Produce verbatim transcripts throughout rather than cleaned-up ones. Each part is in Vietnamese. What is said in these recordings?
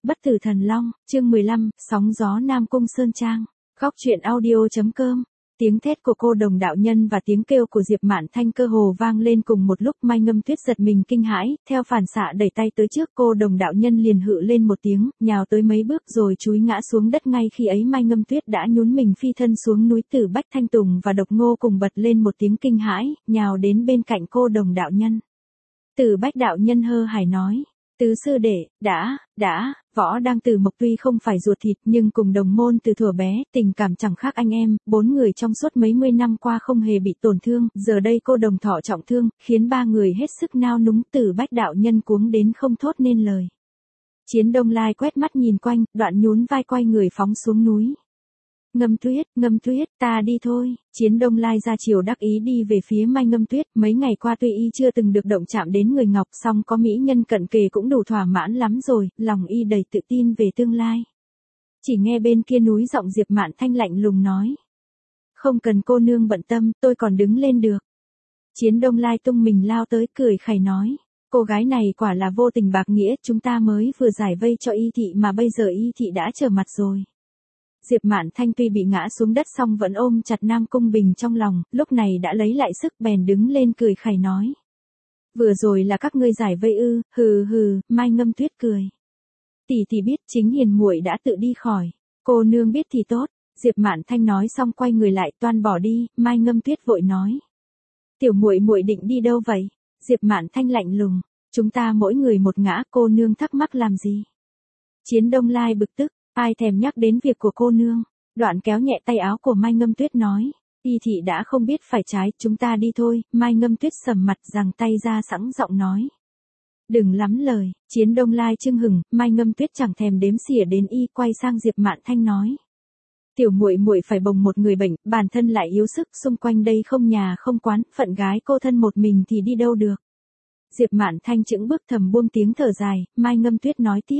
Bất tử thần long, chương mười lăm, sóng gió Nam Cung Sơn Trang. Góc truyện audio.com. Tiếng thét của cô đồng đạo nhân và tiếng kêu của Diệp Mạn Thanh cơ hồ vang lên cùng một lúc. Mai Ngâm Tuyết giật mình kinh hãi, theo phản xạ đẩy tay tới trước, cô đồng đạo nhân liền hự lên một tiếng, nhào tới mấy bước rồi chúi ngã xuống đất. Ngay khi ấy Mai Ngâm Tuyết đã nhún mình phi thân xuống núi. Tử Bách Thanh Tùng và Độc Ngô cùng bật lên một tiếng kinh hãi, nhào đến bên cạnh cô đồng đạo nhân. Tử Bách đạo nhân hơ hài nói: Tứ sư đệ, đã, đã, Võ Đang Tử Mộc tuy không phải ruột thịt nhưng cùng đồng môn từ thuở bé, tình cảm chẳng khác anh em, bốn người trong suốt mấy mươi năm qua không hề bị tổn thương, giờ đây cô đồng thọ trọng thương, khiến ba người hết sức nao núng. Tử Bách đạo nhân cuống đến không thốt nên lời. Chiến Đông Lai quét mắt nhìn quanh, đoạn nhún vai quay người phóng xuống núi. Ngâm Tuyết, Ngâm Tuyết, ta đi thôi. Chiến Đông Lai ra chiều đắc ý đi về phía Mai Ngâm Tuyết. Mấy ngày qua tuy y chưa từng được động chạm đến người ngọc, song có mỹ nhân cận kề cũng đủ thỏa mãn lắm rồi, lòng y đầy tự tin về tương lai. Chỉ nghe bên kia núi giọng Diệp Mạn Thanh lạnh lùng nói: Không cần cô nương bận tâm, tôi còn đứng lên được. Chiến Đông Lai tung mình lao tới, cười khẩy nói: Cô gái này quả là vô tình bạc nghĩa, chúng ta mới vừa giải vây cho y thị mà bây giờ y thị đã trở mặt rồi. Diệp Mạn Thanh tuy bị ngã xuống đất song vẫn ôm chặt Nam Cung Bình trong lòng, lúc này đã lấy lại sức bèn đứng lên cười khẩy nói: Vừa rồi là các ngươi giải vây ư? Hừ hừ. Mai Ngâm Tuyết cười: Tỷ tỷ biết, chính hiền muội đã tự đi khỏi. Cô nương biết thì tốt. Diệp Mạn Thanh nói xong quay người lại toan bỏ đi. Mai Ngâm Tuyết vội nói: Tiểu muội muội định đi đâu vậy? Diệp Mạn Thanh lạnh lùng: Chúng ta mỗi người một ngã, cô nương thắc mắc làm gì? Chiến Đông Lai bực tức: Ai thèm nhắc đến việc của cô nương. Đoạn kéo nhẹ tay áo của Mai Ngâm Tuyết nói: Y thị đã không biết phải trái, chúng ta đi thôi. Mai Ngâm Tuyết sầm mặt giằng tay ra sẵn giọng nói: Đừng lắm lời. Chiến Đông Lai chưng hừng. Mai Ngâm Tuyết chẳng thèm đếm xỉa đến y, quay sang Diệp Mạn Thanh nói: Tiểu muội muội phải bồng một người bệnh, bản thân lại yếu sức, xung quanh đây không nhà không quán, phận gái cô thân một mình thì đi đâu được. Diệp Mạn Thanh chững bước thầm buông tiếng thở dài. Mai Ngâm Tuyết nói tiếp: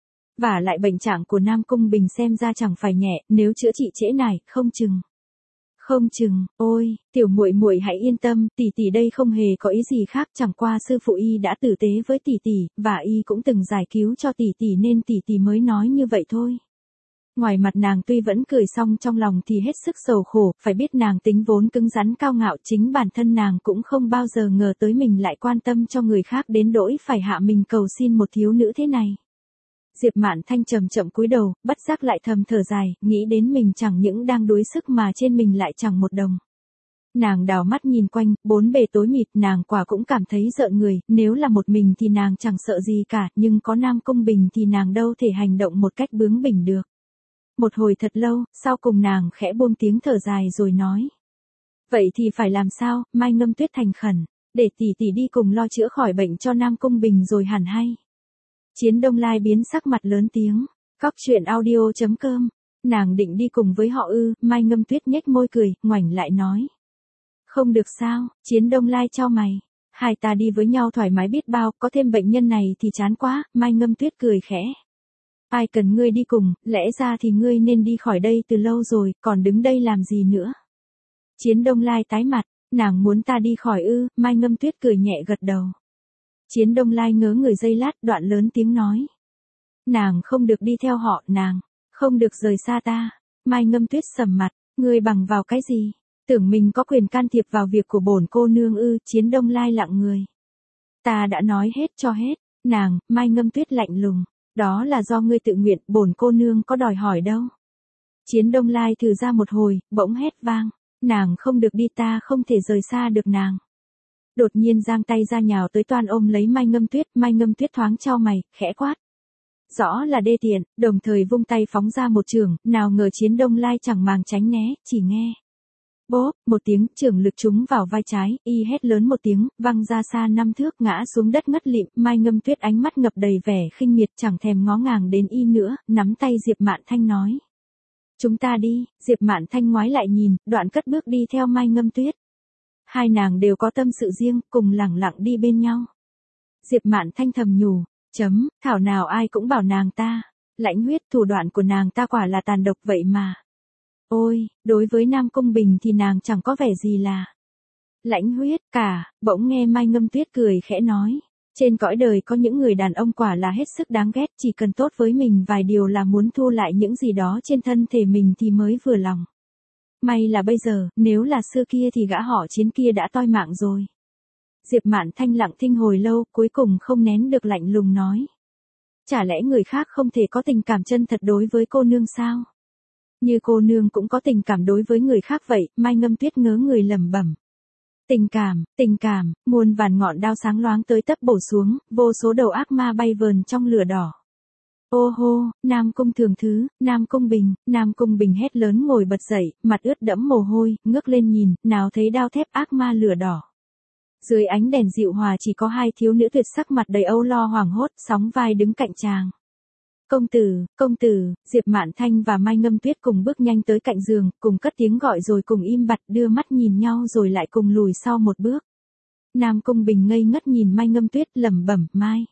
Và lại bệnh trạng của Nam Cung Bình xem ra chẳng phải nhẹ, nếu chữa trị trễ nải, không chừng. Không chừng, ôi, tiểu muội muội hãy yên tâm, tỷ tỷ đây không hề có ý gì khác, chẳng qua sư phụ y đã tử tế với tỷ tỷ, và y cũng từng giải cứu cho tỷ tỷ nên tỷ tỷ mới nói như vậy thôi. Ngoài mặt nàng tuy vẫn cười song trong lòng thì hết sức sầu khổ, phải biết nàng tính vốn cứng rắn cao ngạo, chính bản thân nàng cũng không bao giờ ngờ tới mình lại quan tâm cho người khác đến nỗi phải hạ mình cầu xin một thiếu nữ thế này. Diệp Mạn Thanh chậm chậm cúi đầu, bất giác lại thầm thở dài, nghĩ đến mình chẳng những đang đuối sức mà trên mình lại chẳng một đồng. Nàng đảo mắt nhìn quanh, bốn bề tối mịt, nàng quả cũng cảm thấy rợn người, nếu là một mình thì nàng chẳng sợ gì cả, nhưng có Nam Cung Bình thì nàng đâu thể hành động một cách bướng bỉnh được. Một hồi thật lâu, sau cùng nàng khẽ buông tiếng thở dài rồi nói: Vậy thì phải làm sao? Mai Ngâm Tuyết thành khẩn: Để tỷ tỷ đi cùng lo chữa khỏi bệnh cho Nam Cung Bình rồi hẳn hay. Chiến Đông Lai biến sắc mặt lớn tiếng: Góc truyện audio.com. Nàng định đi cùng với họ ư? Mai Ngâm Tuyết nhếch môi cười, ngoảnh lại nói: Không được sao? Chiến Đông Lai chau mày: Hai ta đi với nhau thoải mái biết bao, có thêm bệnh nhân này thì chán quá. Mai Ngâm Tuyết cười khẽ: Ai cần ngươi đi cùng, lẽ ra thì ngươi nên đi khỏi đây từ lâu rồi, còn đứng đây làm gì nữa? Chiến Đông Lai tái mặt: Nàng muốn ta đi khỏi ư? Mai Ngâm Tuyết cười nhẹ gật đầu. Chiến Đông Lai ngớ người giây lát, đoạn lớn tiếng nói: Nàng không được đi theo họ, nàng không được rời xa ta. Mai Ngâm Tuyết sầm mặt: Ngươi bằng vào cái gì? Tưởng mình có quyền can thiệp vào việc của bổn cô nương ư? Chiến Đông Lai lặng người: Ta đã nói hết cho hết. Nàng, Mai Ngâm Tuyết lạnh lùng: Đó là do ngươi tự nguyện, bổn cô nương có đòi hỏi đâu. Chiến Đông Lai thử ra một hồi, bỗng hét vang: Nàng không được đi, ta không thể rời xa được nàng. Đột nhiên giang tay ra nhào tới toan ôm lấy Mai Ngâm Tuyết. Mai Ngâm Tuyết thoáng chau mày, khẽ quát: Rõ là đê tiện, đồng thời vung tay phóng ra một chưởng, nào ngờ Chiến Đông Lai chẳng màng tránh né, chỉ nghe bốp một tiếng, chưởng lực trúng vào vai trái, y hét lớn một tiếng, văng ra xa năm thước, ngã xuống đất ngất lịm. Mai Ngâm Tuyết ánh mắt ngập đầy vẻ khinh miệt, chẳng thèm ngó ngàng đến y nữa, nắm tay Diệp Mạn Thanh nói: Chúng ta đi. Diệp Mạn Thanh ngoái lại nhìn, đoạn cất bước đi theo Mai Ngâm Tuyết. Hai nàng đều có tâm sự riêng, cùng lẳng lặng đi bên nhau. Diệp Mạn Thanh thầm nhủ: Chấm, thảo nào ai cũng bảo nàng ta lãnh huyết, thủ đoạn của nàng ta quả là tàn độc vậy mà. Ôi, đối với Nam Cung Bình thì nàng chẳng có vẻ gì là lãnh huyết cả. Bỗng nghe Mai Ngâm Tuyết cười khẽ nói: Trên cõi đời có những người đàn ông quả là hết sức đáng ghét, chỉ cần tốt với mình vài điều là muốn thu lại những gì đó trên thân thể mình thì mới vừa lòng. May là bây giờ, nếu là xưa kia thì gã họ Chiến kia đã toi mạng rồi. Diệp Mạn Thanh lặng thinh hồi lâu, cuối cùng không nén được lạnh lùng nói. Chả lẽ người khác không thể có tình cảm chân thật đối với cô nương sao? Như cô nương cũng có tình cảm đối với người khác vậy, Mai Ngâm Tuyết ngớ người lẩm bẩm. Tình cảm, tình cảm, muôn vàn ngọn đao sáng loáng tới tấp bổ xuống, vô số đầu ác ma bay vờn trong lửa đỏ. Ô hô, Nam Cung Thường Thứ, Nam Cung Bình, Nam Cung Bình hét lớn ngồi bật dậy, mặt ướt đẫm mồ hôi, ngước lên nhìn, nào thấy đao thép ác ma lửa đỏ. Dưới ánh đèn dịu hòa chỉ có hai thiếu nữ tuyệt sắc mặt đầy âu lo hoảng hốt, sóng vai đứng cạnh chàng. Công tử, công tử, Diệp Mạn Thanh và Mai Ngâm Tuyết cùng bước nhanh tới cạnh giường, cùng cất tiếng gọi rồi cùng im bặt đưa mắt nhìn nhau rồi lại cùng lùi sau một bước. Nam Cung Bình ngây ngất nhìn Mai Ngâm Tuyết lẩm bẩm, Mai.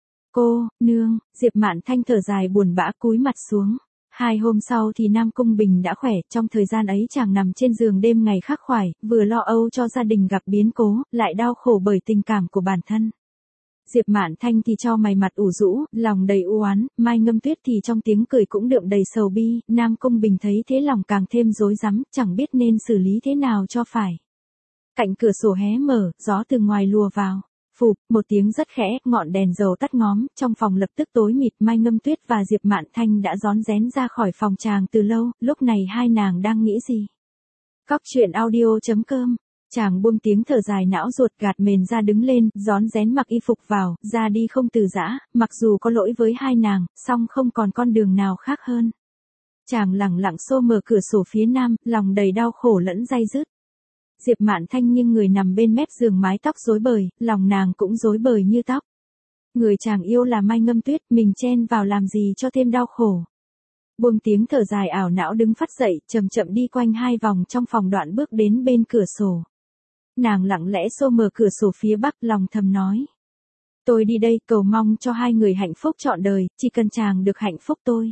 Cô, nương, Diệp Mạn Thanh thở dài buồn bã cúi mặt xuống. Hai hôm sau thì Nam Cung Bình đã khỏe, trong thời gian ấy chàng nằm trên giường đêm ngày khắc khoải, vừa lo âu cho gia đình gặp biến cố, lại đau khổ bởi tình cảm của bản thân. Diệp Mạn Thanh thì cho mày mặt ủ rũ, lòng đầy u oán, Mai Ngâm Tuyết thì trong tiếng cười cũng đượm đầy sầu bi, Nam Cung Bình thấy thế lòng càng thêm rối rắm, chẳng biết nên xử lý thế nào cho phải. Cạnh cửa sổ hé mở, gió từ ngoài lùa vào. Phụp, một tiếng rất khẽ, ngọn đèn dầu tắt ngóm, trong phòng lập tức tối mịt, Mai Ngâm Tuyết và Diệp Mạn Thanh đã rón rén ra khỏi phòng chàng từ lâu, lúc này hai nàng đang nghĩ gì? Cóc truyện audio chấm com. Chàng buông tiếng thở dài não ruột gạt mền ra đứng lên, rón rén mặc y phục vào, ra đi không từ giã, mặc dù có lỗi với hai nàng, song không còn con đường nào khác hơn. Chàng lẳng lặng xô mở cửa sổ phía nam, lòng đầy đau khổ lẫn day dứt. Diệp Mạn Thanh nghiêng người nằm bên mép giường mái tóc rối bời, lòng nàng cũng rối bời như tóc. Người chàng yêu là Mai Ngâm Tuyết, mình chen vào làm gì cho thêm đau khổ. Buông tiếng thở dài ảo não đứng phắt dậy, chậm chậm đi quanh hai vòng trong phòng đoạn bước đến bên cửa sổ. Nàng lặng lẽ xô mở cửa sổ phía bắc, lòng thầm nói. Tôi đi đây cầu mong cho hai người hạnh phúc trọn đời, chỉ cần chàng được hạnh phúc tôi.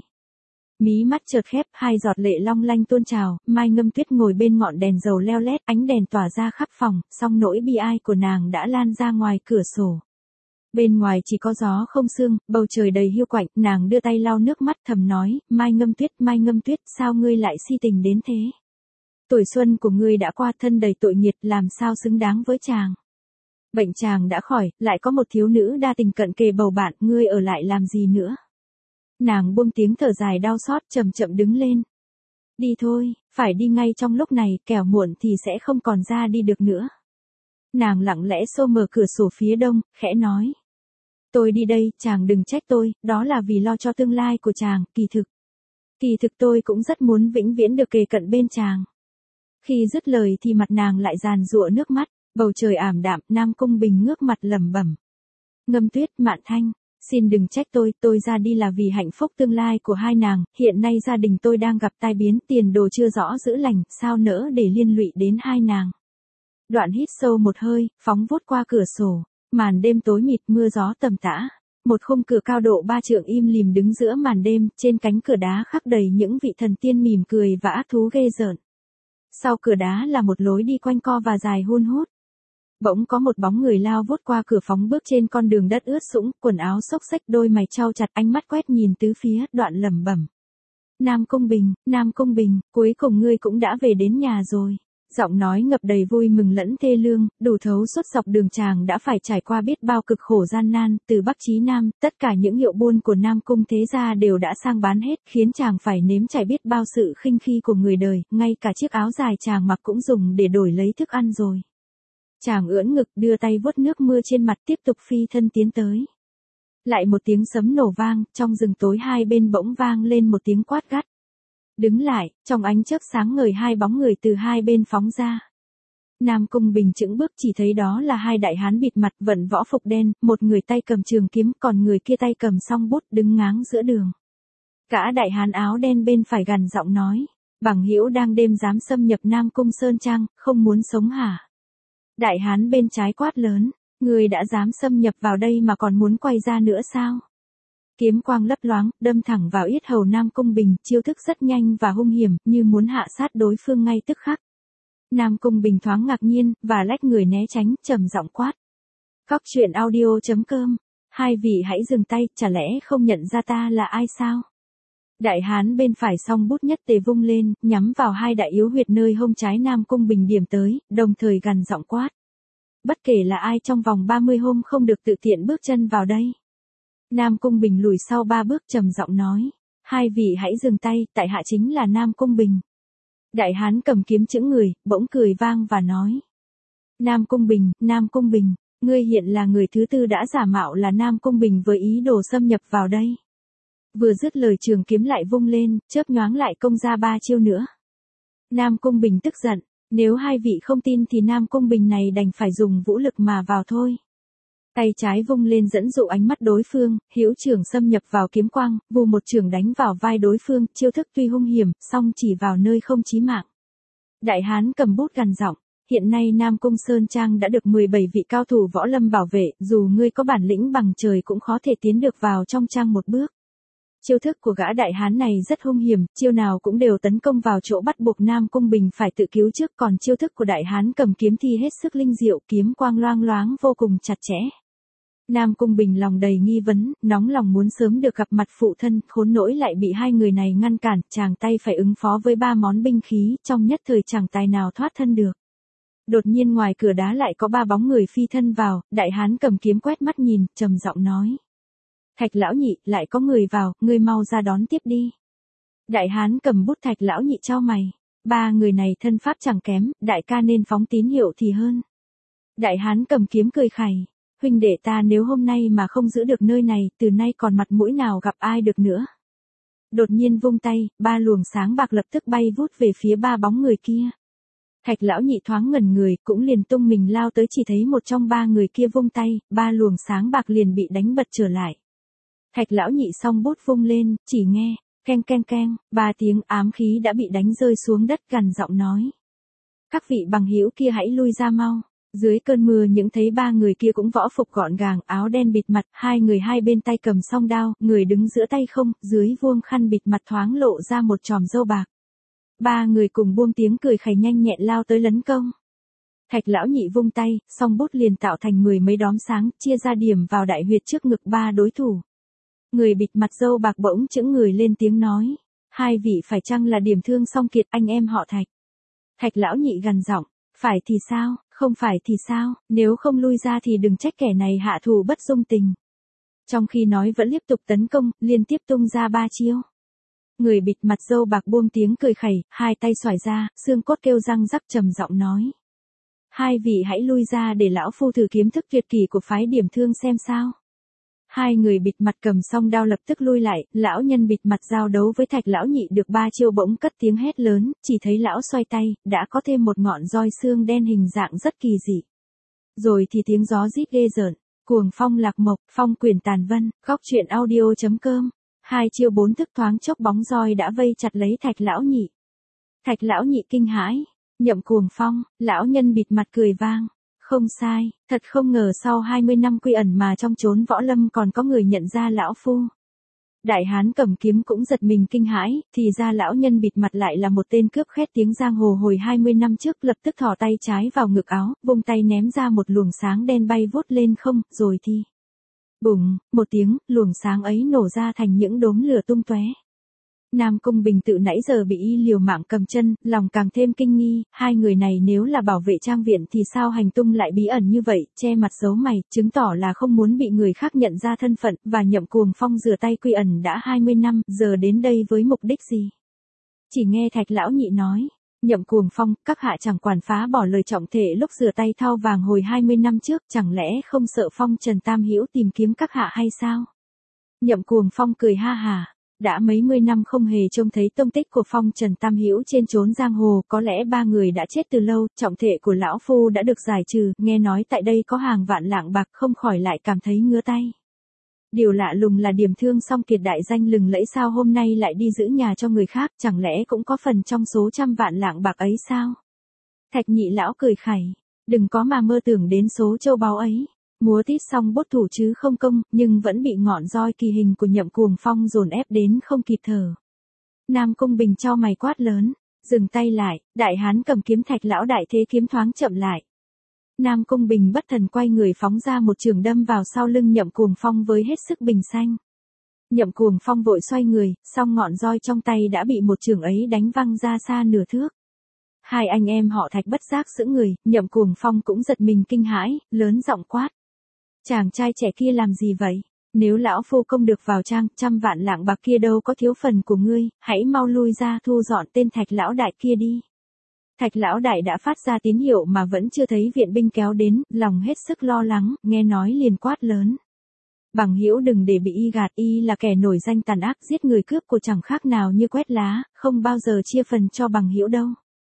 Mí mắt chợt khép, hai giọt lệ long lanh tuôn trào, Mai Ngâm Tuyết ngồi bên ngọn đèn dầu leo lét, ánh đèn tỏa ra khắp phòng, song nỗi bi ai của nàng đã lan ra ngoài cửa sổ. Bên ngoài chỉ có gió không sương, bầu trời đầy hiu quạnh, nàng đưa tay lau nước mắt thầm nói, Mai Ngâm Tuyết, Mai Ngâm Tuyết, sao ngươi lại si tình đến thế? Tuổi xuân của ngươi đã qua, thân đầy tội nghiệt, làm sao xứng đáng với chàng? Bệnh chàng đã khỏi, lại có một thiếu nữ đa tình cận kề bầu bạn, ngươi ở lại làm gì nữa? Nàng buông tiếng thở dài đau xót, chậm chậm đứng lên. Đi thôi, phải đi ngay trong lúc này, kẻo muộn thì sẽ không còn ra đi được nữa. Nàng lặng lẽ xô mở cửa sổ phía đông, khẽ nói. Tôi đi đây, chàng đừng trách tôi, đó là vì lo cho tương lai của chàng, kỳ thực. Kỳ thực tôi cũng rất muốn vĩnh viễn được kề cận bên chàng. Khi dứt lời thì mặt nàng lại giàn giụa nước mắt, bầu trời ảm đạm, Nam Cung Bình ngước mặt lẩm bẩm. Ngâm Tuyết, Mạn Thanh, xin đừng trách tôi, tôi ra đi là vì hạnh phúc tương lai của hai nàng, hiện nay gia đình tôi đang gặp tai biến, tiền đồ chưa rõ giữ lành, sao nỡ để liên lụy đến hai nàng. Đoạn hít sâu một hơi, phóng vút qua cửa sổ, màn đêm tối mịt, mưa gió tầm tã. Một khung cửa cao độ ba trượng im lìm đứng giữa màn đêm, trên cánh cửa đá khắc đầy những vị thần tiên mỉm cười và ác thú ghê rợn. Sau cửa đá là một lối đi quanh co và dài hun hút. Bỗng có một bóng người lao vút qua cửa phóng bước trên con đường đất ướt sũng, quần áo xốc xếch, đôi mày chau chặt, ánh mắt quét nhìn tứ phía, đoạn lẩm bẩm. Nam Cung Bình, Nam Cung Bình, cuối cùng ngươi cũng đã về đến nhà rồi. Giọng nói ngập đầy vui mừng lẫn thê lương, đủ thấu suốt dọc đường chàng đã phải trải qua biết bao cực khổ gian nan, từ Bắc chí Nam, tất cả những hiệu buôn của Nam Cung thế gia đều đã sang bán hết, khiến chàng phải nếm trải biết bao sự khinh khi của người đời, ngay cả chiếc áo dài chàng mặc cũng dùng để đổi lấy thức ăn rồi. Chàng ưỡn ngực đưa tay vuốt nước mưa trên mặt tiếp tục phi thân tiến tới. Lại một tiếng sấm nổ vang, trong rừng tối hai bên bỗng vang lên một tiếng quát gắt. Đứng lại, trong ánh chớp sáng ngời hai bóng người từ hai bên phóng ra. Nam Cung Bình chững bước chỉ thấy đó là hai đại hán bịt mặt vận võ phục đen, một người tay cầm trường kiếm còn người kia tay cầm song bút đứng ngáng giữa đường. Cả đại hán áo đen bên phải gằn giọng nói, bằng hữu đang đêm dám xâm nhập Nam Cung Sơn Trang, không muốn sống hả? Đại hán bên trái quát lớn, người đã dám xâm nhập vào đây mà còn muốn quay ra nữa sao? Kiếm quang lấp loáng, đâm thẳng vào yết hầu Nam Cung Bình, chiêu thức rất nhanh và hung hiểm, như muốn hạ sát đối phương ngay tức khắc. Nam Cung Bình thoáng ngạc nhiên, và lách người né tránh, trầm giọng quát. Cóc truyện audio.com. Hai vị hãy dừng tay, chả lẽ không nhận ra ta là ai sao? Đại hán bên phải song bút nhất tề vung lên, nhắm vào hai đại yếu huyệt nơi hông trái Nam Cung Bình điểm tới, đồng thời gằn giọng quát. Bất kể là ai trong vòng ba mươi hôm không được tự tiện bước chân vào đây. Nam Cung Bình lùi sau ba bước trầm giọng nói. Hai vị hãy dừng tay, tại hạ chính là Nam Cung Bình. Đại hán cầm kiếm chững người, bỗng cười vang và nói. Nam Cung Bình, Nam Cung Bình, ngươi hiện là người thứ tư đã giả mạo là Nam Cung Bình với ý đồ xâm nhập vào đây. Vừa dứt lời trường kiếm lại vung lên, chớp nhoáng lại công ra ba chiêu nữa. Nam Cung Bình tức giận, nếu hai vị không tin thì Nam Cung Bình này đành phải dùng vũ lực mà vào thôi. Tay trái vung lên dẫn dụ ánh mắt đối phương, hữu trường xâm nhập vào kiếm quang, vù một trường đánh vào vai đối phương, chiêu thức tuy hung hiểm, song chỉ vào nơi không chí mạng. Đại hán cầm bút gằn giọng, hiện nay Nam Cung Sơn Trang đã được mười bảy vị cao thủ võ lâm bảo vệ, dù ngươi có bản lĩnh bằng trời cũng khó thể tiến được vào trong trang một bước. Chiêu thức của gã đại hán này rất hung hiểm, chiêu nào cũng đều tấn công vào chỗ bắt buộc Nam Cung Bình phải tự cứu trước, còn chiêu thức của đại hán cầm kiếm thì hết sức linh diệu, kiếm quang loang loáng vô cùng chặt chẽ. Nam Cung Bình lòng đầy nghi vấn, nóng lòng muốn sớm được gặp mặt phụ thân, khốn nỗi lại bị hai người này ngăn cản, chàng tay phải ứng phó với ba món binh khí, trong nhất thời chẳng tài nào thoát thân được. Đột nhiên ngoài cửa đá lại có ba bóng người phi thân vào, đại hán cầm kiếm quét mắt nhìn, trầm giọng nói. Thạch lão nhị, lại có người vào, ngươi mau ra đón tiếp đi. Đại hán cầm bút Thạch lão nhị chau mày. Ba người này thân pháp chẳng kém, đại ca nên phóng tín hiệu thì hơn. Đại hán cầm kiếm cười khẩy. Huynh đệ ta nếu hôm nay mà không giữ được nơi này, từ nay còn mặt mũi nào gặp ai được nữa. Đột nhiên vung tay, ba luồng sáng bạc lập tức bay vút về phía ba bóng người kia. Thạch lão nhị thoáng ngẩn người, cũng liền tung mình lao tới, chỉ thấy một trong ba người kia vung tay, ba luồng sáng bạc liền bị đánh bật trở lại. Thạch lão nhị song bút vung lên, chỉ nghe, keng keng keng, ba tiếng ám khí đã bị đánh rơi xuống đất, gằn giọng nói. Các vị bằng hữu kia hãy lui ra mau. Dưới cơn mưa những thấy ba người kia cũng võ phục gọn gàng, áo đen bịt mặt, hai người hai bên tay cầm song đao, người đứng giữa tay không, dưới vuông khăn bịt mặt thoáng lộ ra một chòm râu bạc. Ba người cùng buông tiếng cười khẩy nhanh nhẹn lao tới lấn công. Thạch lão nhị vung tay, song bút liền tạo thành mười mấy đóm sáng, chia ra điểm vào đại huyệt trước ngực ba đối thủ. Người bịt mặt râu bạc bỗng chững người lên tiếng nói, hai vị phải chăng là Điểm Thương Song Kiệt, anh em họ Thạch? Thạch lão nhị gằn giọng, phải thì sao, không phải thì sao, nếu không lui ra thì đừng trách kẻ này hạ thủ bất dung tình. Trong khi nói vẫn tiếp tục tấn công, liên tiếp tung ra ba chiêu. Người bịt mặt râu bạc buông tiếng cười khẩy, hai tay xoài ra, xương cốt kêu răng rắc, trầm giọng nói. Hai vị hãy lui ra để lão phu thử kiếm thức tuyệt kỳ của phái Điểm Thương xem sao. Hai người bịt mặt cầm song đao lập tức lui lại, lão nhân bịt mặt giao đấu với Thạch lão nhị được ba chiêu bỗng cất tiếng hét lớn, chỉ thấy lão xoay tay, đã có thêm một ngọn roi xương đen hình dạng rất kỳ dị. Rồi thì tiếng gió rít ghê rợn, cuồng phong lạc mộc, phong quyền tàn vân, Cóc truyện audio.com. Hai chiêu bốn thức thoáng chốc bóng roi đã vây chặt lấy Thạch lão nhị. Thạch lão nhị kinh hãi, nhậm cuồng phong, lão nhân bịt mặt cười vang. Không sai, thật không ngờ sau hai mươi năm quy ẩn mà trong chốn võ lâm còn có người nhận ra lão phu. Đại hán cầm kiếm cũng giật mình kinh hãi, thì ra lão nhân bịt mặt lại là một tên cướp khét tiếng giang hồ hồi hai mươi năm trước, lập tức thò tay trái vào ngực áo, vung tay ném ra một luồng sáng đen bay vút lên không, rồi thì bùng, một tiếng, luồng sáng ấy nổ ra thành những đốm lửa tung tóe. Nam Cung Bình tự nãy giờ bị y liều mạng cầm chân, lòng càng thêm kinh nghi, hai người này nếu là bảo vệ trang viện thì sao hành tung lại bí ẩn như vậy, che mặt giấu mày, chứng tỏ là không muốn bị người khác nhận ra thân phận, và nhậm cuồng phong rửa tay quy ẩn đã hai mươi năm, giờ đến đây với mục đích gì? Chỉ nghe Thạch lão nhị nói, nhậm cuồng phong, các hạ chẳng quản phá bỏ lời trọng thể lúc rửa tay thau vàng hồi hai mươi năm trước, chẳng lẽ không sợ Phong Trần Tam Hữu tìm kiếm các hạ hay sao? Nhậm cuồng phong cười ha hà. Đã mấy mươi năm không hề trông thấy tông tích của Phong Trần Tam Hữu trên chốn giang hồ, có lẽ ba người đã chết từ lâu, trọng thể của lão phu đã được giải trừ, nghe nói tại đây có hàng vạn lạng bạc, không khỏi lại cảm thấy ngứa tay. Điều lạ lùng là Điểm Thương Song Kiệt đại danh lừng lẫy sao hôm nay lại đi giữ nhà cho người khác, chẳng lẽ cũng có phần trong số trăm vạn lạng bạc ấy sao? Thạch nhị lão cười khẩy, đừng có mà mơ tưởng đến số châu báu ấy. Múa tít xong bút thủ chứ không công, nhưng vẫn bị ngọn roi kỳ hình của nhậm cuồng phong dồn ép đến không kịp thở. Nam Cung Bình cho mày quát lớn, dừng tay lại, đại hán cầm kiếm Thạch lão đại thế kiếm thoáng chậm lại. Nam Cung Bình bất thần quay người phóng ra một trường đâm vào sau lưng Nhậm Cuồng Phong với hết sức bình xanh. Nhậm Cuồng Phong vội xoay người, song ngọn roi trong tay đã bị một trường ấy đánh văng ra xa nửa thước. Hai anh em họ Thạch bất giác sững người, Nhậm Cuồng Phong cũng giật mình kinh hãi, lớn giọng quát. Chàng trai trẻ kia làm gì vậy? Nếu lão phu công được vào trang, trăm vạn lạng bạc kia đâu có thiếu phần của ngươi, hãy mau lui ra thu dọn tên Thạch lão đại kia đi. Thạch lão đại đã phát ra tín hiệu mà vẫn chưa thấy viện binh kéo đến, lòng hết sức lo lắng, nghe nói liền quát lớn. Bằng hữu đừng để bị y gạt, y là kẻ nổi danh tàn ác, giết người cướp của chẳng khác nào như quét lá, không bao giờ chia phần cho bằng hữu đâu.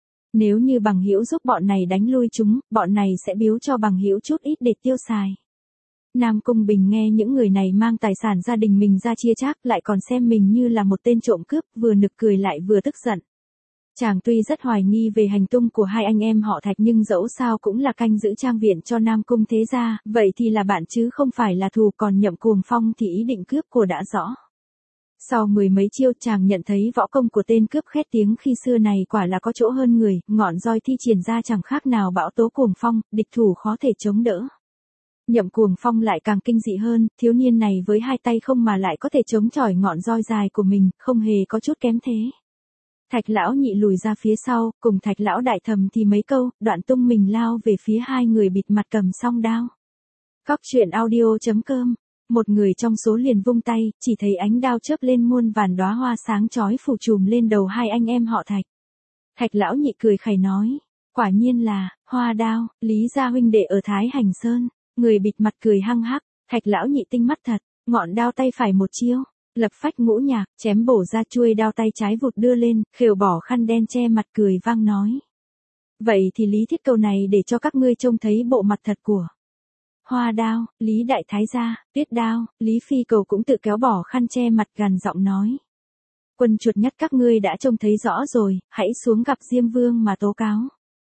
Nếu như bằng hữu giúp bọn này đánh lui chúng, bọn này sẽ biếu cho bằng hữu chút ít để tiêu xài. Nam Cung Bình nghe những người này mang tài sản gia đình mình ra chia chác, lại còn xem mình như là một tên trộm cướp, vừa nực cười lại vừa tức giận. Chàng tuy rất hoài nghi về hành tung của hai anh em họ Thạch nhưng dẫu sao cũng là canh giữ trang viện cho Nam Cung thế gia, vậy thì là bạn chứ không phải là thù, còn Nhậm Cuồng Phong thì ý định cướp của đã rõ. Sau mười mấy chiêu chàng nhận thấy võ công của tên cướp khét tiếng khi xưa này quả là có chỗ hơn người, ngọn roi thi triển ra chẳng khác nào bão tố cuồng phong, địch thủ khó thể chống đỡ. Nhậm Cuồng Phong lại càng kinh dị hơn, thiếu niên này với hai tay không mà lại có thể chống chọi ngọn roi dài của mình, không hề có chút kém thế. Thạch lão nhị lùi ra phía sau, cùng Thạch lão đại thầm thì mấy câu, đoạn tung mình lao về phía hai người bịt mặt cầm song đao. Cóc truyện audio chấm com. Một người trong số liền vung tay, chỉ thấy ánh đao chớp lên muôn vàn đóa hoa sáng chói phủ trùm lên đầu hai anh em họ Thạch. Thạch lão nhị cười khẩy nói, quả nhiên là Hoa Đao, Lý gia huynh đệ ở Thái Hành Sơn. Người bịt mặt cười hăng hắc, Thạch lão nhị tinh mắt thật, ngọn đao tay phải một chiêu, lập phách ngũ nhạc, chém bổ ra chuôi đao tay trái vụt đưa lên, khều bỏ khăn đen che mặt cười vang nói. Vậy thì Lý Thiết Cầu này để cho các ngươi trông thấy bộ mặt thật của Hoa Đao, Lý Đại Thái gia, Tuyết Đao, Lý Phi Cầu cũng tự kéo bỏ khăn che mặt gằn giọng nói. Quân chuột nhất các ngươi đã trông thấy rõ rồi, hãy xuống gặp Diêm Vương mà tố cáo.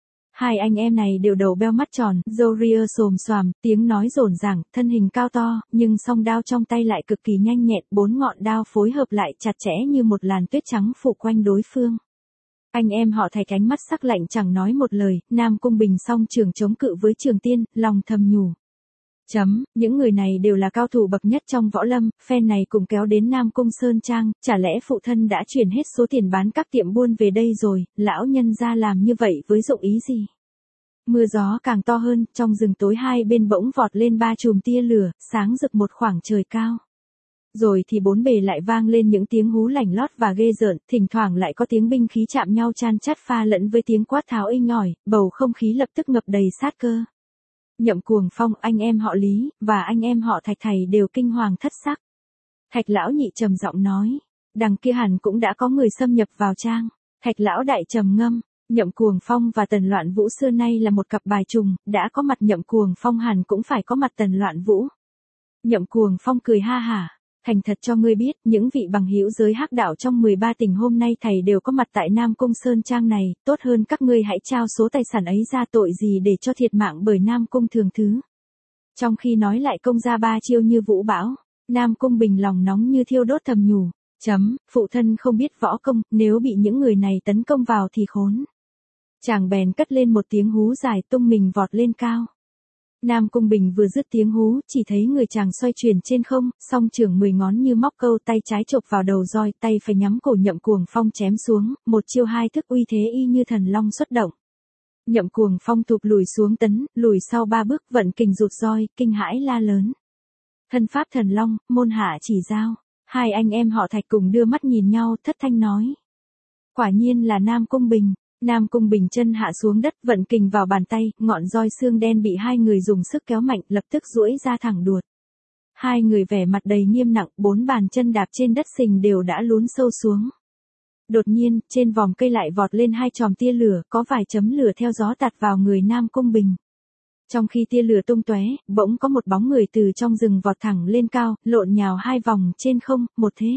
Hai anh em này đều đầu beo mắt tròn, râu ria xồm xoàm, tiếng nói rồn ràng, thân hình cao to, nhưng song đao trong tay lại cực kỳ nhanh nhẹn, bốn ngọn đao phối hợp lại chặt chẽ như một làn tuyết trắng phủ quanh đối phương. Anh em họ Thạch ánh mắt sắc lạnh chẳng nói một lời, Nam Cung Bình song trường chống cự với Trường Tiên, lòng thầm nhủ. Chấm, những người này đều là cao thủ bậc nhất trong võ lâm, phen này cùng kéo đến Nam Cung Sơn Trang, chả lẽ phụ thân đã chuyển hết số tiền bán các tiệm buôn về đây rồi, lão nhân ra làm như vậy với dụng ý gì? Mưa gió càng to hơn, trong rừng tối hai bên bỗng vọt lên ba chùm tia lửa, sáng rực một khoảng trời cao. Rồi thì bốn bề lại vang lên những tiếng hú lảnh lót và ghê rợn, thỉnh thoảng lại có tiếng binh khí chạm nhau chan chát pha lẫn với tiếng quát tháo inh ỏi, bầu không khí lập tức ngập đầy sát cơ. Nhậm Cuồng Phong, anh em họ Lý, và anh em họ Thạch thầy đều kinh hoàng thất sắc. Thạch lão nhị trầm giọng nói, đằng kia hẳn cũng đã có người xâm nhập vào trang. Thạch lão đại trầm ngâm, Nhậm Cuồng Phong và Tần Loạn Vũ xưa nay là một cặp bài trùng, đã có mặt Nhậm Cuồng Phong hẳn cũng phải có mặt Tần Loạn Vũ. Nhậm Cuồng Phong cười ha hả, thành thật cho ngươi biết, những vị bằng hữu giới hắc đạo trong mười ba tỉnh hôm nay thầy đều có mặt tại Nam Cung Sơn Trang này, tốt hơn các ngươi hãy trao số tài sản ấy ra, tội gì để cho thiệt mạng bởi Nam Cung thường thứ. Trong khi nói lại công ra ba chiêu như vũ bão, Nam Cung Bình lòng nóng như thiêu đốt thầm nhủ, chấm, phụ thân không biết võ công, nếu bị những người này tấn công vào thì khốn. Chàng bèn cất lên một tiếng hú dài tung mình vọt lên cao. Nam Cung Bình vừa dứt tiếng hú, chỉ thấy người chàng xoay chuyển trên không, song trường mười ngón như móc câu, tay trái chộp vào đầu roi, tay phải nhắm cổ Nhậm Cuồng Phong chém xuống, một chiêu hai thức uy thế y như thần long xuất động. Nhậm Cuồng Phong thụp lùi xuống tấn, lùi sau ba bước, vận kình rụt roi, kinh hãi la lớn. Thân pháp thần long, môn hạ chỉ giao. Hai anh em họ Thạch cùng đưa mắt nhìn nhau, thất thanh nói. Quả nhiên là Nam Cung Bình. Nam Cung Bình chân hạ xuống đất, vận kình vào bàn tay, ngọn roi xương đen bị hai người dùng sức kéo mạnh, lập tức duỗi ra thẳng đuột. Hai người vẻ mặt đầy nghiêm nặng, bốn bàn chân đạp trên đất sình đều đã lún sâu xuống. Đột nhiên, trên vòm cây lại vọt lên hai chòm tia lửa, có vài chấm lửa theo gió tạt vào người Nam Cung Bình. Trong khi tia lửa tung tóe, bỗng có một bóng người từ trong rừng vọt thẳng lên cao, lộn nhào hai vòng trên không, một thế.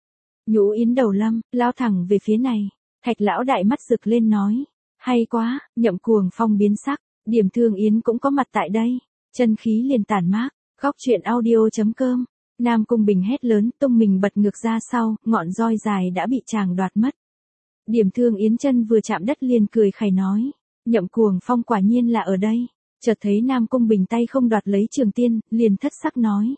Nhũ Yến Đầu Lâm, lao thẳng về phía này. Thạch lão đại mắt rực lên nói, hay quá, Nhậm Cuồng Phong biến sắc, Điểm Thương Yến cũng có mặt tại đây, chân khí liền tản mát. Góc truyện audio chấm com. Nam Cung Bình hét lớn, tung mình bật ngược ra sau, ngọn roi dài đã bị chàng đoạt mất. Điểm Thương Yến chân vừa chạm đất liền cười khẩy nói, Nhậm Cuồng Phong quả nhiên là ở đây. Chợt thấy Nam Cung Bình tay không đoạt lấy trường tiên, liền thất sắc nói.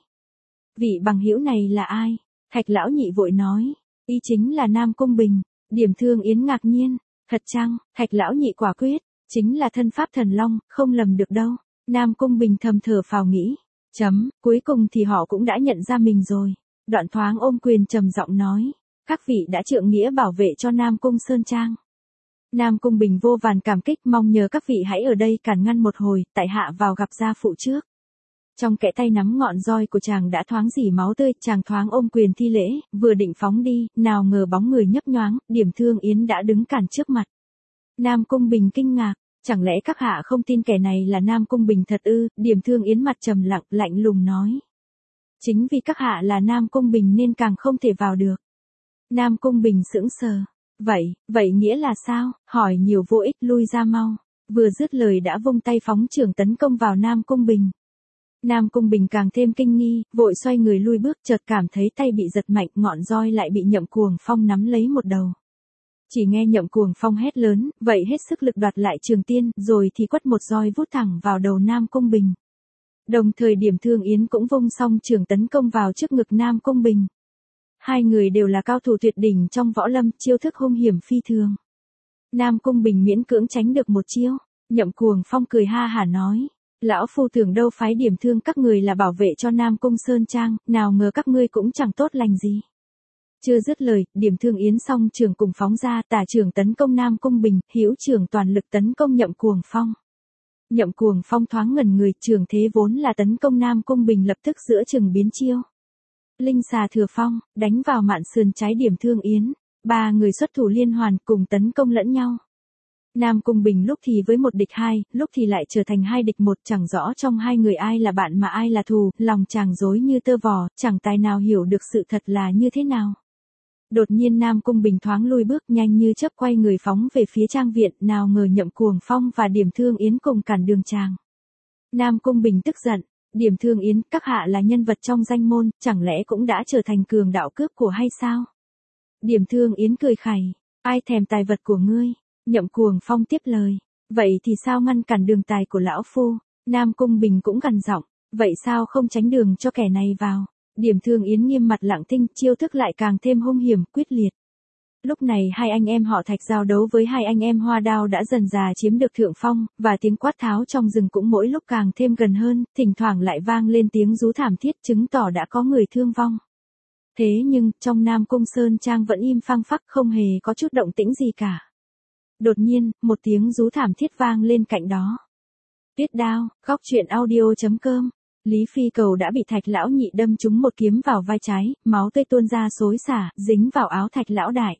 Vị bằng hữu này là ai? Thạch lão nhị vội nói. Ý chính là Nam Cung Bình. Điểm Thương Yến ngạc nhiên. Thật chăng? Thạch lão nhị quả quyết. Chính là thân pháp thần long, không lầm được đâu. Nam Cung Bình thầm thở phào nghĩ. Chấm, cuối cùng thì họ cũng đã nhận ra mình rồi. Đoạn thoáng ôm quyền trầm giọng nói. Các vị đã trượng nghĩa bảo vệ cho Nam Cung Sơn Trang. Nam Cung Bình vô vàn cảm kích, mong nhờ các vị hãy ở đây cản ngăn một hồi, tại hạ vào gặp gia phụ trước. Trong kẽ tay nắm ngọn roi của chàng đã thoáng rỉ máu tươi, chàng thoáng ôm quyền thi lễ, vừa định phóng đi, nào ngờ bóng người nhấp nhoáng, Điểm Thương Yến đã đứng cản trước mặt. Nam Cung Bình kinh ngạc, chẳng lẽ các hạ không tin kẻ này là Nam Cung Bình thật ư? Điểm Thương Yến mặt trầm lặng, lạnh lùng nói. Chính vì các hạ là Nam Cung Bình nên càng không thể vào được. Nam Cung Bình sững sờ. Vậy, vậy nghĩa là sao? Hỏi nhiều vô ích, lui ra mau. Vừa dứt lời đã vung tay phóng trưởng tấn công vào Nam Cung Bình. Nam Cung Bình càng thêm kinh nghi, vội xoay người lui bước, chợt cảm thấy tay bị giật mạnh, ngọn roi lại bị Nhậm Cuồng Phong nắm lấy một đầu. Chỉ nghe Nhậm Cuồng Phong hét lớn, vậy hết sức lực đoạt lại trường tiên, rồi thì quất một roi vút thẳng vào đầu Nam Cung Bình. Đồng thời Điểm Thương Yến cũng vung xong trường tấn công vào trước ngực Nam Cung Bình. Hai người đều là cao thủ tuyệt đỉnh trong võ lâm, chiêu thức hung hiểm phi thường. Nam Cung Bình miễn cưỡng tránh được một chiêu. Nhậm Cuồng Phong cười ha hả nói. Lão phu tưởng đâu phái Điểm Thương các người là bảo vệ cho Nam Cung Sơn Trang, nào ngờ các ngươi cũng chẳng tốt lành gì. Chưa dứt lời, Điểm Thương Yến song trường cùng phóng ra, tả trường tấn công Nam Cung Bình, hữu trường toàn lực tấn công Nhậm Cuồng Phong. Nhậm Cuồng Phong thoáng ngẩn người, trường thế vốn là tấn công Nam Cung Bình lập tức giữa chừng biến chiêu. Linh xà thừa phong, đánh vào mạn sườn trái Điểm Thương Yến. Ba người xuất thủ liên hoàn cùng tấn công lẫn nhau. Nam Cung Bình lúc thì với một địch hai, lúc thì lại trở thành hai địch một, chẳng rõ trong hai người ai là bạn mà ai là thù, lòng chàng rối như tơ vò, chẳng tài nào hiểu được sự thật là như thế nào. Đột nhiên Nam Cung Bình thoáng lui bước, nhanh như chớp quay người phóng về phía trang viện, nào ngờ Nhậm Cuồng Phong và Điểm Thương Yến cùng cản đường chàng. Nam Cung Bình tức giận. Điểm Thương Yến, các hạ là nhân vật trong danh môn, chẳng lẽ cũng đã trở thành cường đạo cướp của hay sao? Điểm Thương Yến cười khẩy, ai thèm tài vật của ngươi? Nhậm Cuồng Phong tiếp lời, vậy thì sao ngăn cản đường tài của lão phu? Nam Cung Bình cũng gằn giọng, vậy sao không tránh đường cho kẻ này vào? Điểm Thương Yến nghiêm mặt lặng thinh, chiêu thức lại càng thêm hung hiểm, quyết liệt. Lúc này hai anh em họ Thạch giao đấu với hai anh em Hoa Đao đã dần dà chiếm được thượng phong, và tiếng quát tháo trong rừng cũng mỗi lúc càng thêm gần hơn, thỉnh thoảng lại vang lên tiếng rú thảm thiết chứng tỏ đã có người thương vong. Thế nhưng, trong Nam Cung Sơn Trang vẫn im phăng phắc, không hề có chút động tĩnh gì cả. Đột nhiên, một tiếng rú thảm thiết vang lên cạnh đó. Tuyết Đao, góc truyện audio chấm com. Lý Phi Cầu đã bị Thạch lão nhị đâm trúng một kiếm vào vai trái, máu tươi tuôn ra xối xả, dính vào áo Thạch lão đại.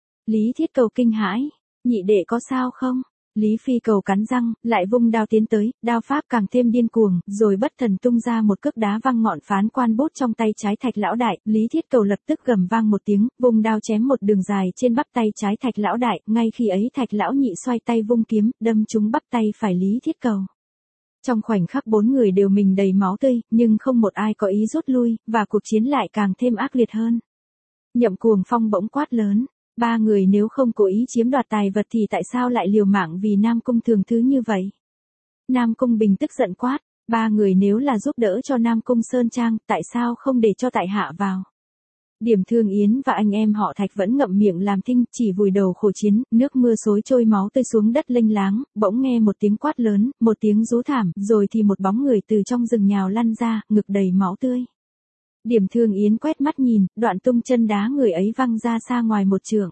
Lý Thiết Cầu kinh hãi, nhị đệ có sao không? Lý Phi Cầu cắn răng, lại vung đao tiến tới, đao pháp càng thêm điên cuồng, rồi bất thần tung ra một cước đá văng ngọn phán quan bút trong tay trái Thạch lão đại. Lý Thiết Cầu lập tức gầm vang một tiếng, vung đao chém một đường dài trên bắp tay trái Thạch lão đại. Ngay khi ấy Thạch lão nhị xoay tay vung kiếm, đâm trúng bắp tay phải Lý Thiết Cầu. Trong khoảnh khắc bốn người đều mình đầy máu tươi, nhưng không một ai có ý rút lui, và cuộc chiến lại càng thêm ác liệt hơn. Nhậm Cuồng Phong bỗng quát lớn. Ba người nếu không cố ý chiếm đoạt tài vật thì tại sao lại liều mạng vì Nam Cung thường thứ như vậy? Nam Cung Bình tức giận quát, ba người nếu là giúp đỡ cho Nam Cung Sơn Trang, tại sao không để cho tại hạ vào? Điểm Thương Yến và anh em họ Thạch vẫn ngậm miệng làm thinh, chỉ vùi đầu khổ chiến, nước mưa xối trôi máu tươi xuống đất lênh láng, bỗng nghe một tiếng quát lớn, một tiếng rú thảm, rồi thì một bóng người từ trong rừng nhào lăn ra, ngực đầy máu tươi. Điểm Thương Yến quét mắt nhìn, đoạn tung chân đá người ấy văng ra xa ngoài một trượng.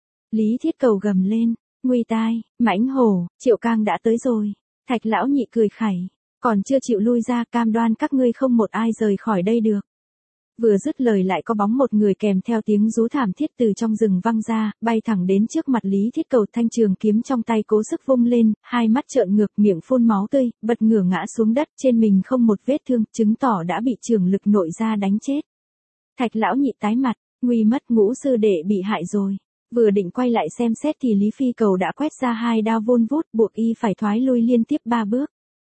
Lý Thiết Cầu gầm lên, nguy tai, mãnh hổ, Triệu Cang đã tới rồi. Thạch lão nhị cười khẩy, còn chưa chịu lui ra, cam đoan các ngươi không một ai rời khỏi đây được. Vừa dứt lời lại có bóng một người kèm theo tiếng rú thảm thiết từ trong rừng văng ra, bay thẳng đến trước mặt Lý Thiết Cầu, thanh trường kiếm trong tay cố sức vung lên, hai mắt trợn ngược, miệng phun máu tươi, bật ngửa ngã xuống đất, trên mình không một vết thương, chứng tỏ đã bị trường lực nội ra đánh chết. Thạch lão nhị tái mặt, nguy mất, ngũ sư đệ bị hại rồi. Vừa định quay lại xem xét thì Lý Phi Cầu đã quét ra hai đao vun vút, buộc y phải thoái lui liên tiếp ba bước.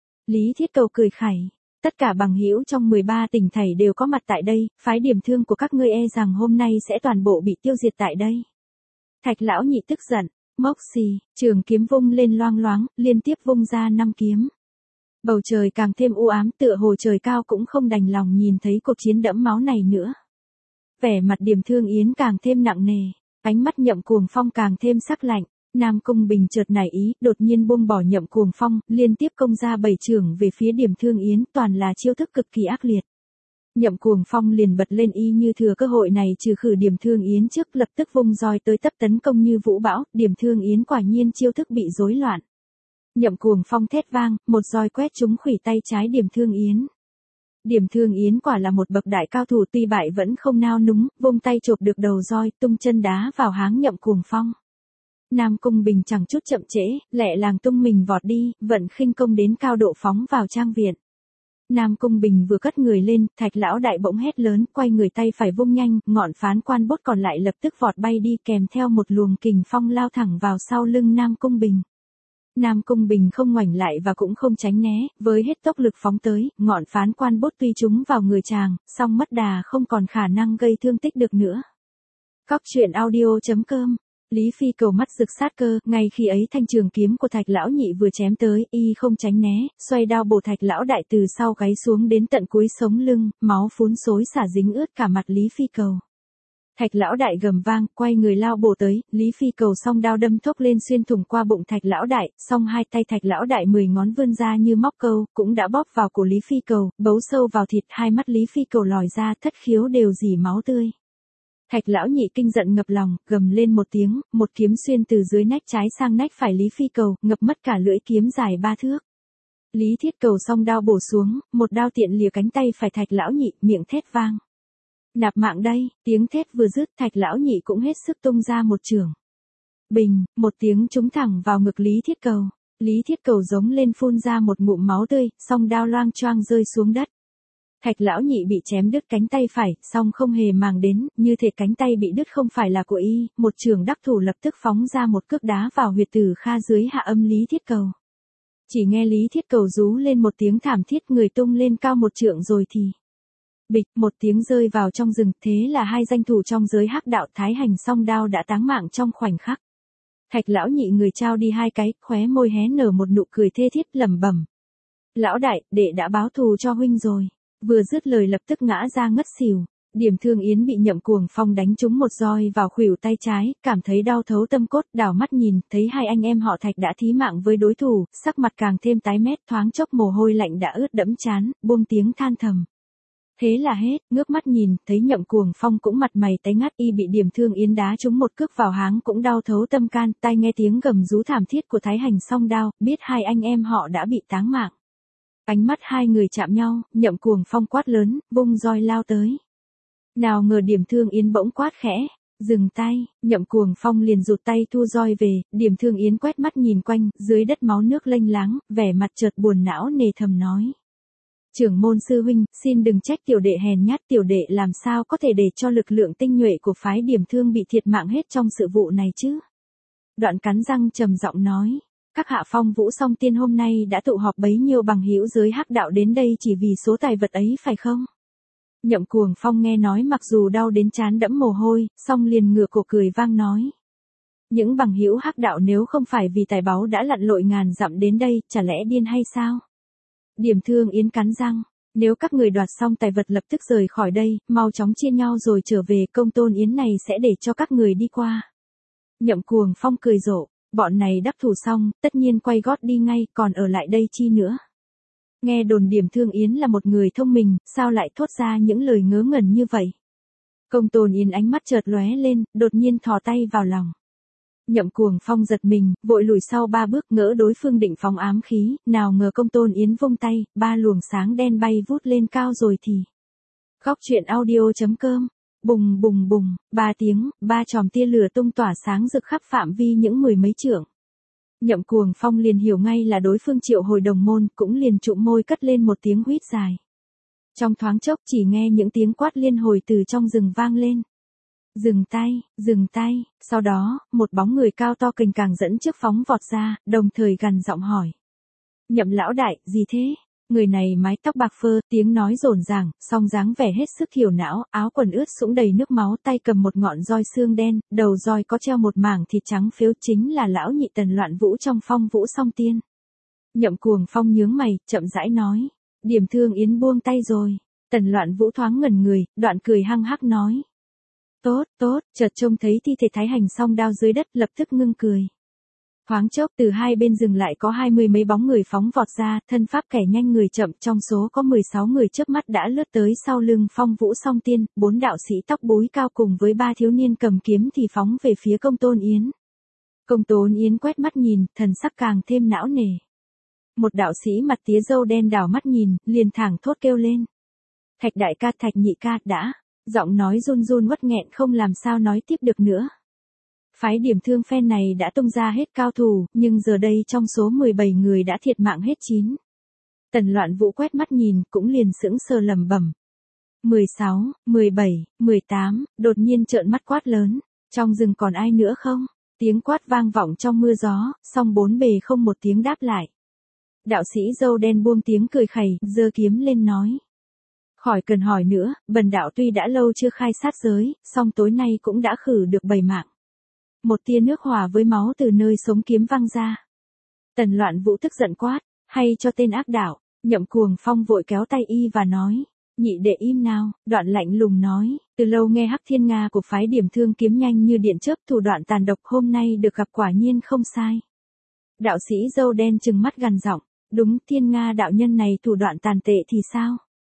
Lý Thiết Cầu cười khẩy. Tất cả bằng hữu trong mười ba tỉnh thảy đều có mặt tại đây, phái Điểm Thương của các ngươi e rằng hôm nay sẽ toàn bộ bị tiêu diệt tại đây. Thạch lão nhị tức giận, mốc xì, trường kiếm vung lên loang loáng, liên tiếp vung ra năm kiếm. Bầu trời càng thêm u ám, tựa hồ trời cao cũng không đành lòng nhìn thấy cuộc chiến đẫm máu này nữa. Vẻ mặt Điềm Thương Yến càng thêm nặng nề, ánh mắt Nhậm Cuồng Phong càng thêm sắc lạnh. Nam Cung Bình chợt nảy ý, đột nhiên buông bỏ Nhậm Cuồng Phong, liên tiếp công ra bảy chưởng về phía Điềm Thương Yến, toàn là chiêu thức cực kỳ ác liệt. Nhậm Cuồng Phong liền bật lên y như thừa cơ hội này trừ khử Điềm Thương Yến trước, lập tức vung roi tới tấp tấn công như vũ bão. Điềm Thương Yến quả nhiên chiêu thức bị rối loạn. Nhậm Cuồng Phong thét vang, một roi quét trúng khuỷu tay trái Điềm Thương Yến. Điềm Thương Yến quả là một bậc đại cao thủ, tuy bại vẫn không nao núng, vung tay chộp được đầu roi, tung chân đá vào háng Nhậm Cuồng Phong. Nam Cung Bình chẳng chút chậm trễ, lẹ làng tung mình vọt đi, vận khinh công đến cao độ phóng vào trang viện. Nam Cung Bình vừa cất người lên, Thạch lão đại bỗng hét lớn, quay người tay phải vung nhanh, ngọn phán quan bốt còn lại lập tức vọt bay đi, kèm theo một luồng kình phong lao thẳng vào sau lưng Nam Cung Bình. Nam Cung Bình không ngoảnh lại và cũng không tránh né, với hết tốc lực phóng tới, ngọn phán quan bốt tuy trúng vào người chàng, song mất đà không còn khả năng gây thương tích được nữa. Cóc truyện audio chấm com. Lý Phi Cầu mắt rực sát cơ, ngay khi ấy thanh trường kiếm của Thạch lão nhị vừa chém tới, y không tránh né, xoay đao bổ Thạch lão đại từ sau gáy xuống đến tận cuối sống lưng, máu phún xối xả dính ướt cả mặt Lý Phi Cầu. Thạch lão đại gầm vang, quay người lao bổ tới, Lý Phi Cầu song đao đâm thốc lên xuyên thủng qua bụng Thạch lão đại, song hai tay Thạch lão đại mười ngón vươn ra như móc câu, cũng đã bóp vào cổ Lý Phi Cầu, bấu sâu vào thịt, hai mắt Lý Phi Cầu lòi ra, thất khiếu đều rỉ máu tươi. Thạch lão nhị kinh giận ngập lòng, gầm lên một tiếng, một kiếm xuyên từ dưới nách trái sang nách phải Lý Phi Cầu, ngập mất cả lưỡi kiếm dài ba thước. Lý Thiết Cầu song đao bổ xuống, một đao tiện lìa cánh tay phải Thạch lão nhị, miệng thét vang. Nạp mạng đây, tiếng thét vừa dứt, Thạch lão nhị cũng hết sức tung ra một chưởng. Bình, một tiếng trúng thẳng vào ngực Lý Thiết Cầu. Lý Thiết Cầu giống lên phun ra một ngụm máu tươi, song đao loang choang rơi xuống đất. Thạch lão nhị bị chém đứt cánh tay phải, song không hề màng đến, như thể cánh tay bị đứt không phải là của y, một trường đắc thủ lập tức phóng ra một cước đá vào huyệt tử kha dưới hạ âm Lý Thiết Cầu. Chỉ nghe Lý Thiết Cầu rú lên một tiếng thảm thiết, người tung lên cao một trượng rồi thì bịch, một tiếng rơi vào trong rừng, thế là hai danh thủ trong giới hắc đạo Thái Hành song đao đã táng mạng trong khoảnh khắc. Thạch lão nhị người trao đi hai cái, khóe môi hé nở một nụ cười thê thiết, lẩm bẩm: "Lão đại, đệ đã báo thù cho huynh rồi." Vừa dứt lời lập tức ngã ra ngất xỉu. Điềm Thương Yến bị Nhậm Cuồng Phong đánh trúng một roi vào khuỷu tay trái, cảm thấy đau thấu tâm cốt, đảo mắt nhìn, thấy hai anh em họ Thạch đã thí mạng với đối thủ, sắc mặt càng thêm tái mét, thoáng chốc mồ hôi lạnh đã ướt đẫm trán, buông tiếng than thầm. Thế là hết, ngước mắt nhìn, thấy Nhậm Cuồng Phong cũng mặt mày tái ngắt, y bị Điềm Thương Yến đá trúng một cước vào háng cũng đau thấu tâm can, tai nghe tiếng gầm rú thảm thiết của Thái Hành song đao, biết hai anh em họ đã bị táng mạng. Ánh mắt hai người chạm nhau, Nhậm Cuồng Phong quát lớn, vung roi lao tới. Nào ngờ Điềm Thương Yến bỗng quát khẽ, dừng tay, Nhậm Cuồng Phong liền rụt tay thu roi về, Điềm Thương Yến quét mắt nhìn quanh, dưới đất máu nước lênh láng, vẻ mặt chợt buồn não nề thầm nói. Trưởng môn sư huynh, xin đừng trách tiểu đệ hèn nhát, tiểu đệ làm sao có thể để cho lực lượng tinh nhuệ của phái Điềm Thương bị thiệt mạng hết trong sự vụ này chứ. Đoạn cắn răng trầm giọng nói. Các hạ Phong Vũ Song Tiên hôm nay đã tụ họp bấy nhiêu bằng hữu giới hắc đạo đến đây chỉ vì số tài vật ấy phải không? Nhậm Cuồng Phong nghe nói mặc dù đau đến trán đẫm mồ hôi, song liền ngửa cổ cười vang nói. Những bằng hữu hắc đạo nếu không phải vì tài báu đã lặn lội ngàn dặm đến đây, chả lẽ điên hay sao? Điềm Thương Yến cắn răng, nếu các người đoạt xong tài vật lập tức rời khỏi đây, mau chóng chia nhau rồi trở về, công tôn yến này sẽ để cho các người đi qua. Nhậm Cuồng Phong cười rộ. Bọn này đắc thủ xong, tất nhiên quay gót đi ngay, còn ở lại đây chi nữa. Nghe đồn Điềm Thương Yến là một người thông minh, sao lại thốt ra những lời ngớ ngẩn như vậy? Công tôn Yến ánh mắt chợt lóe lên, đột nhiên thò tay vào lòng. Nhậm Cuồng Phong giật mình, vội lùi sau ba bước, ngỡ đối phương định phóng ám khí, nào ngờ công tôn Yến vung tay, ba luồng sáng đen bay vút lên cao rồi thì. Cóc truyện audio chấm com. Bùng bùng bùng, ba tiếng, ba chòm tia lửa tung tỏa sáng rực khắp phạm vi những mười mấy trượng. Nhậm Cuồng Phong liền hiểu ngay là đối phương Triệu Hồi Đồng môn, cũng liền trụm môi cất lên một tiếng huýt dài. Trong thoáng chốc chỉ nghe những tiếng quát liên hồi từ trong rừng vang lên. Dừng tay, dừng tay, sau đó, một bóng người cao to cành càng dẫn trước phóng vọt ra, đồng thời gằn giọng hỏi. Nhậm lão đại, gì thế? Người này mái tóc bạc phơ, tiếng nói rồn ràng, song dáng vẻ hết sức thiểu não, áo quần ướt sũng đầy nước máu, tay cầm một ngọn roi xương đen, đầu roi có treo một mảng thịt trắng phếu, chính là lão nhị Tần Loạn Vũ trong Phong Vũ Song Tiên. Nhậm Cuồng Phong nhướng mày, chậm rãi nói. Điểm Thương Yến buông tay rồi. Tần Loạn Vũ thoáng ngẩn người, đoạn cười hăng hắc nói. Tốt, tốt, chợt trông thấy thi thể Thái Hành song đao dưới đất, lập tức ngưng cười. Thoáng chốc từ hai bên rừng lại có hai mươi mấy bóng người phóng vọt ra, thân pháp kẻ nhanh người chậm, trong số có mười sáu người chớp mắt đã lướt tới sau lưng Phong Vũ Song Tiên, bốn đạo sĩ tóc búi cao cùng với ba thiếu niên cầm kiếm thì phóng về phía Công Tôn Yến. Công Tôn Yến quét mắt nhìn, thần sắc càng thêm não nề. Một đạo sĩ mặt tía râu đen đảo mắt nhìn, liền thẳng thốt kêu lên. Thạch đại ca, Thạch nhị ca, đã. Giọng nói run run uất nghẹn không làm sao nói tiếp được nữa. Phái Điểm Thương phen này đã tung ra hết cao thủ, nhưng giờ đây trong số mười bảy người đã thiệt mạng hết chín. Tần Loạn Vũ quét mắt nhìn, cũng liền sững sờ lẩm bẩm. mười sáu, mười bảy, mười tám, đột nhiên trợn mắt quát lớn. Trong rừng còn ai nữa không? Tiếng quát vang vọng trong mưa gió, song bốn bề không một tiếng đáp lại. Đạo sĩ râu đen buông tiếng cười khẩy, giơ kiếm lên nói. Khỏi cần hỏi nữa, bần đạo tuy đã lâu chưa khai sát giới, song tối nay cũng đã khử được bảy mạng. Một tia nước hòa với máu từ nơi sống kiếm văng ra. Tần Loạn Vũ tức giận quát, hay cho tên ác đạo. Nhậm Cuồng Phong vội kéo tay y và nói, nhị đệ im nào. Đoạn lạnh lùng nói, từ lâu nghe Hắc Thiên Nga của phái Điểm Thương kiếm nhanh như điện chớp, thủ đoạn tàn độc, hôm nay được gặp quả nhiên không sai. Đạo sĩ râu đen trừng mắt gằn giọng, đúng, Thiên Nga đạo nhân này thủ đoạn tàn tệ thì sao?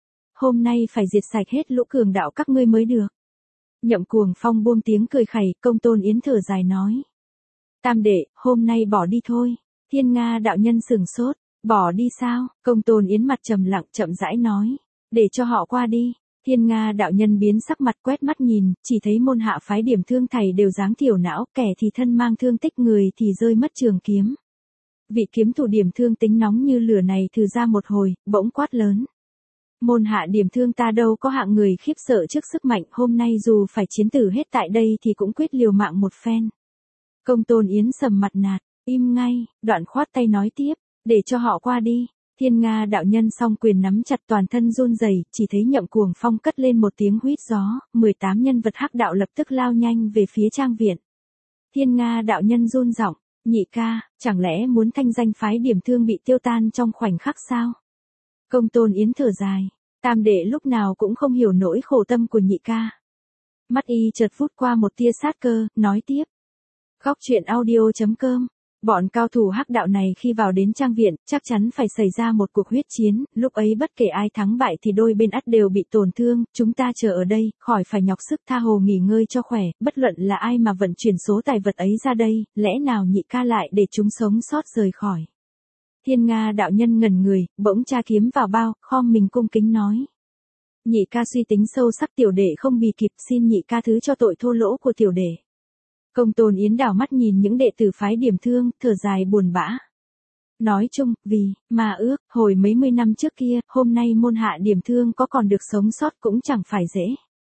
Hôm nay phải diệt sạch hết lũ cường đạo các ngươi mới được. Nhậm Cuồng Phong buông tiếng cười khẩy, Công Tôn Yến thở dài nói. Tam đệ, hôm nay bỏ đi thôi. Thiên Nga đạo nhân sửng sốt, bỏ đi sao? Công Tôn Yến mặt trầm lặng chậm rãi nói. Để cho họ qua đi. Thiên Nga đạo nhân biến sắc mặt quét mắt nhìn, chỉ thấy môn hạ phái Điểm Thương thầy đều dáng thiểu não, kẻ thì thân mang thương tích, người thì rơi mất trường kiếm. Vị kiếm thủ Điểm Thương tính nóng như lửa này thử ra một hồi, bỗng quát lớn. Môn hạ Điểm Thương ta đâu có hạng người khiếp sợ trước sức mạnh, hôm nay dù phải chiến tử hết tại đây thì cũng quyết liều mạng một phen. Công Tôn Yến sầm mặt nạt, im ngay, đoạn khoát tay nói tiếp, để cho họ qua đi. Thiên Nga đạo nhân song quyền nắm chặt, toàn thân run rẩy, chỉ thấy Nhậm Cuồng Phong cất lên một tiếng huýt gió, mười tám nhân vật hắc đạo lập tức lao nhanh về phía trang viện. Thiên Nga đạo nhân run giọng, nhị ca, chẳng lẽ muốn thanh danh phái Điểm Thương bị tiêu tan trong khoảnh khắc sao? Công Tôn Yến thở dài, tam đệ lúc nào cũng không hiểu nỗi khổ tâm của nhị ca. Mắt y chợt vút qua một tia sát cơ, nói tiếp. Góc truyện audio chấm com. Bọn cao thủ hắc đạo này khi vào đến trang viện, chắc chắn phải xảy ra một cuộc huyết chiến, lúc ấy bất kể ai thắng bại thì đôi bên ắt đều bị tổn thương, chúng ta chờ ở đây, khỏi phải nhọc sức, tha hồ nghỉ ngơi cho khỏe, bất luận là ai mà vận chuyển số tài vật ấy ra đây, lẽ nào nhị ca lại để chúng sống sót rời khỏi. Thiên Nga đạo nhân ngẩn người, bỗng tra kiếm vào bao, khom mình cung kính nói. Nhị ca suy tính sâu sắc, tiểu đệ không bì kịp, xin nhị ca thứ cho tội thô lỗ của tiểu đệ. Công Tôn Yến đảo mắt nhìn những đệ tử phái Điểm Thương, thở dài buồn bã. Nói chung, vì, mà ước, hồi mấy mươi năm trước kia, hôm nay môn hạ Điểm Thương có còn được sống sót cũng chẳng phải dễ.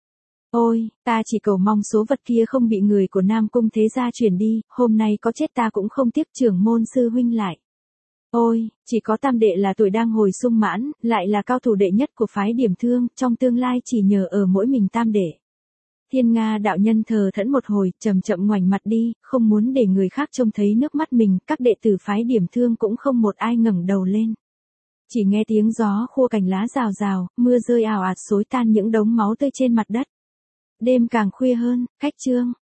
Ôi, ta chỉ cầu mong số vật kia không bị người của Nam Cung thế gia chuyển đi, hôm nay có chết ta cũng không tiếc trưởng môn sư huynh lại. Ôi, chỉ có tam đệ là tuổi đang hồi sung mãn, lại là cao thủ đệ nhất của phái Điểm Thương, trong tương lai chỉ nhờ ở mỗi mình tam đệ. Thiên Nga đạo nhân thờ thẫn một hồi, chậm chậm ngoảnh mặt đi, không muốn để người khác trông thấy nước mắt mình, các đệ tử phái Điểm Thương cũng không một ai ngẩng đầu lên. Chỉ nghe tiếng gió khua cành lá rào rào, mưa rơi ào ạt xối tan những đống máu tươi trên mặt đất. Đêm càng khuya hơn, khách trương.